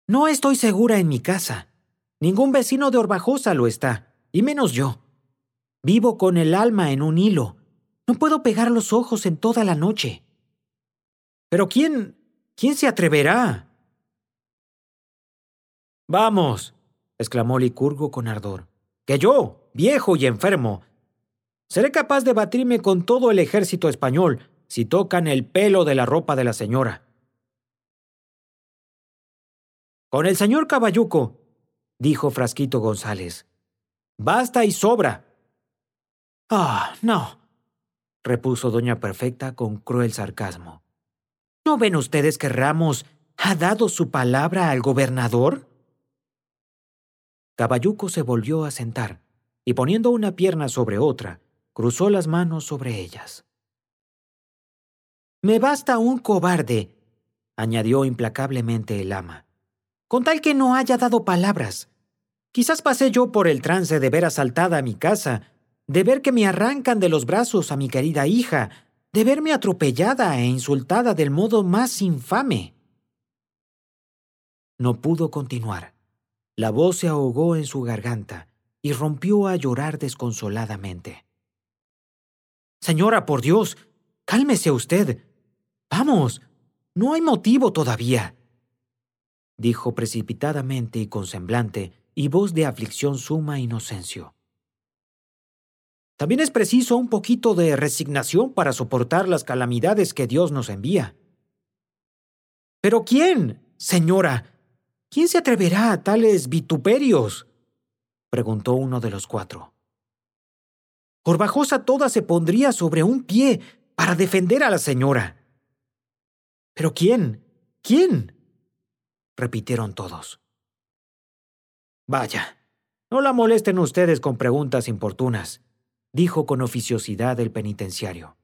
No estoy segura en mi casa. Ningún vecino de Orbajosa lo está, y menos yo. Vivo con el alma en un hilo. No puedo pegar los ojos en toda la noche. ¿Pero quién se atreverá? Vamos, exclamó Licurgo con ardor, que yo, viejo y enfermo, seré capaz de batirme con todo el ejército español si tocan el pelo de la ropa de la señora. Con el señor Caballuco, dijo Frasquito González. Basta y sobra. No, repuso doña Perfecta con cruel sarcasmo. ¿No ven ustedes que Ramos ha dado su palabra al gobernador? Caballuco se volvió a sentar y poniendo una pierna sobre otra, cruzó las manos sobre ellas. Me basta un cobarde, añadió implacablemente el ama, con tal que no haya dado palabras. Quizás pasé yo por el trance de ver asaltada mi casa, de ver que me arrancan de los brazos a mi querida hija, de verme atropellada e insultada del modo más infame. No pudo continuar. La voz se ahogó en su garganta y rompió a llorar desconsoladamente. Señora, por Dios, cálmese usted. Vamos, no hay motivo todavía, dijo precipitadamente y con semblante y voz de aflicción suma Inocencio. También es preciso un poquito de resignación para soportar las calamidades que Dios nos envía. ¿Pero quién, señora? ¿Quién se atreverá a tales vituperios? Preguntó uno de los cuatro. Orbajosa toda se pondría sobre un pie para defender a la señora. ¿Pero quién? ¿Quién? Repitieron todos. Vaya, no la molesten ustedes con preguntas importunas, dijo con oficiosidad el penitenciario.